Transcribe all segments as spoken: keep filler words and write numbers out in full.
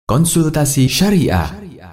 Konsultasi Syariah.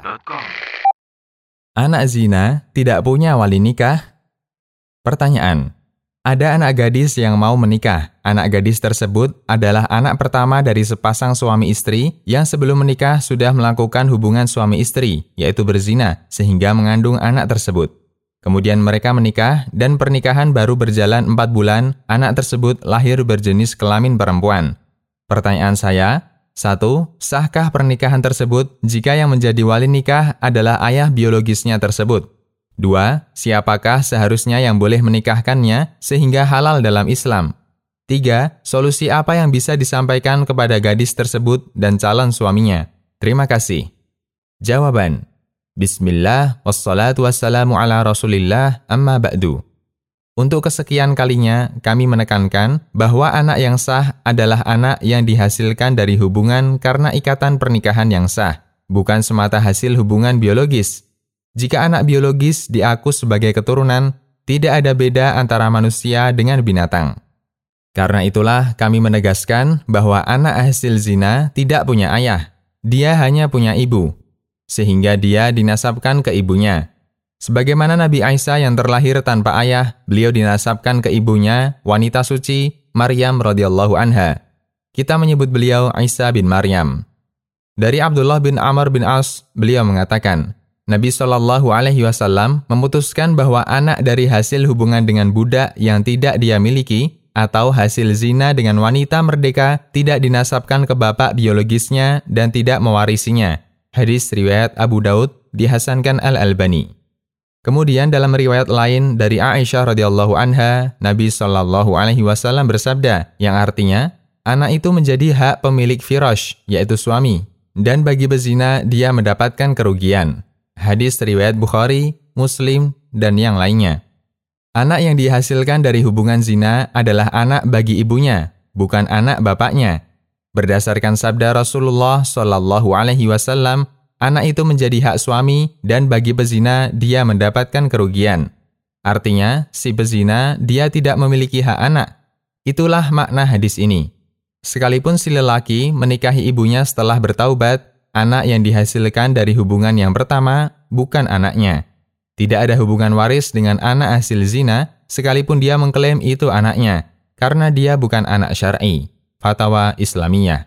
Anak zina tidak punya wali nikah? Pertanyaan. Ada anak gadis yang mau menikah. Anak gadis tersebut adalah anak pertama dari sepasang suami istri yang sebelum menikah sudah melakukan hubungan suami istri, yaitu berzina, sehingga mengandung anak tersebut. Kemudian mereka menikah dan pernikahan baru berjalan empat bulan, anak tersebut lahir berjenis kelamin perempuan. Pertanyaan saya, satu. Sahkah pernikahan tersebut jika yang menjadi wali nikah adalah ayah biologisnya tersebut? Dua. Siapakah seharusnya yang boleh menikahkannya sehingga halal dalam Islam? Tiga. Solusi apa yang bisa disampaikan kepada gadis tersebut dan calon suaminya? Terima kasih. Jawaban. Bismillah, wassalatu wassalamu ala rasulillah, amma ba'du. Untuk kesekian kalinya, kami menekankan bahwa anak yang sah adalah anak yang dihasilkan dari hubungan karena ikatan pernikahan yang sah, bukan semata hasil hubungan biologis. Jika anak biologis diaku sebagai keturunan, tidak ada beda antara manusia dengan binatang. Karena itulah kami menegaskan bahwa anak hasil zina tidak punya ayah, dia hanya punya ibu, sehingga dia dinasabkan ke ibunya. Sebagaimana Nabi Isa yang terlahir tanpa ayah, beliau dinasabkan ke ibunya, wanita suci, Maryam radhiyallahu anha. Kita menyebut beliau Isa bin Maryam. Dari Abdullah bin Amr bin As, beliau mengatakan, Nabi shallallahu alaihi wasallam memutuskan bahwa anak dari hasil hubungan dengan budak yang tidak dia miliki, atau hasil zina dengan wanita merdeka tidak dinasabkan ke bapak biologisnya dan tidak mewarisinya. Hadis riwayat Abu Daud, dihasankan Al-Albani. Kemudian dalam riwayat lain dari Aisyah radhiyallahu anha, Nabi shallallahu alaihi wasallam bersabda, yang artinya, anak itu menjadi hak pemilik firash, yaitu suami, dan bagi bezina dia mendapatkan kerugian. Hadis riwayat Bukhari, Muslim, dan yang lainnya. Anak yang dihasilkan dari hubungan zina adalah anak bagi ibunya, bukan anak bapaknya. Berdasarkan sabda Rasulullah shallallahu alaihi wasallam, anak itu menjadi hak suami dan bagi pezina dia mendapatkan kerugian. Artinya, si pezina dia tidak memiliki hak anak. Itulah makna hadis ini. Sekalipun si lelaki menikahi ibunya setelah bertaubat, anak yang dihasilkan dari hubungan yang pertama bukan anaknya. Tidak ada hubungan waris dengan anak hasil zina, sekalipun dia mengklaim itu anaknya, karena dia bukan anak syar'i. Fatwa Islamiyah.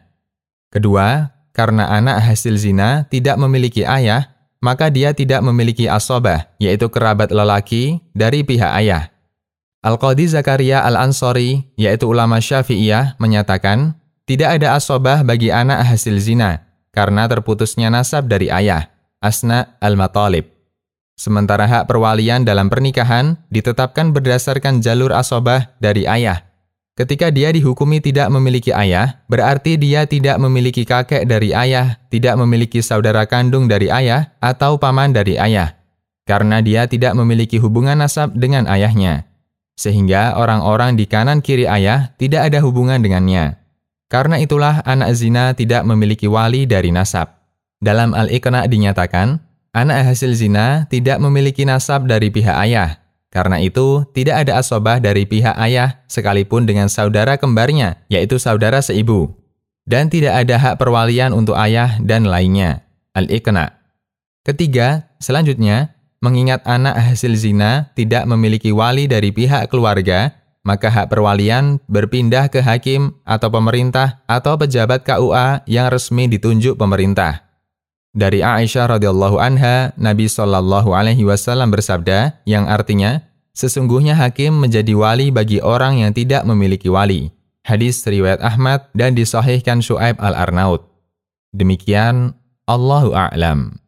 Kedua, karena anak hasil zina tidak memiliki ayah, maka dia tidak memiliki asobah, yaitu kerabat lelaki dari pihak ayah. Al-Qadhi Zakaria Al-Ansari, yaitu ulama Syafi'iyah, menyatakan, tidak ada asobah bagi anak hasil zina, karena terputusnya nasab dari ayah, Asna Al-Matalib. Sementara hak perwalian dalam pernikahan ditetapkan berdasarkan jalur asobah dari ayah. Ketika dia dihukumi tidak memiliki ayah, berarti dia tidak memiliki kakek dari ayah, tidak memiliki saudara kandung dari ayah, atau paman dari ayah. Karena dia tidak memiliki hubungan nasab dengan ayahnya. Sehingga orang-orang di kanan kiri ayah tidak ada hubungan dengannya. Karena itulah anak zina tidak memiliki wali dari nasab. Dalam Al-Iqna' dinyatakan, anak hasil zina tidak memiliki nasab dari pihak ayah. Karena itu, tidak ada asobah dari pihak ayah sekalipun dengan saudara kembarnya, yaitu saudara seibu. Dan tidak ada hak perwalian untuk ayah dan lainnya. Al-Iqna'. Ketiga, selanjutnya, mengingat anak hasil zina tidak memiliki wali dari pihak keluarga, maka hak perwalian berpindah ke hakim atau pemerintah atau pejabat K U A yang resmi ditunjuk pemerintah. Dari Aisyah radhiyallahu anha, Nabi shallallahu alaihi wasallam bersabda, yang artinya, sesungguhnya hakim menjadi wali bagi orang yang tidak memiliki wali. Hadis riwayat Ahmad dan disahihkan Syu'aib Al-Arnaud. Demikian, Allahu a'lam.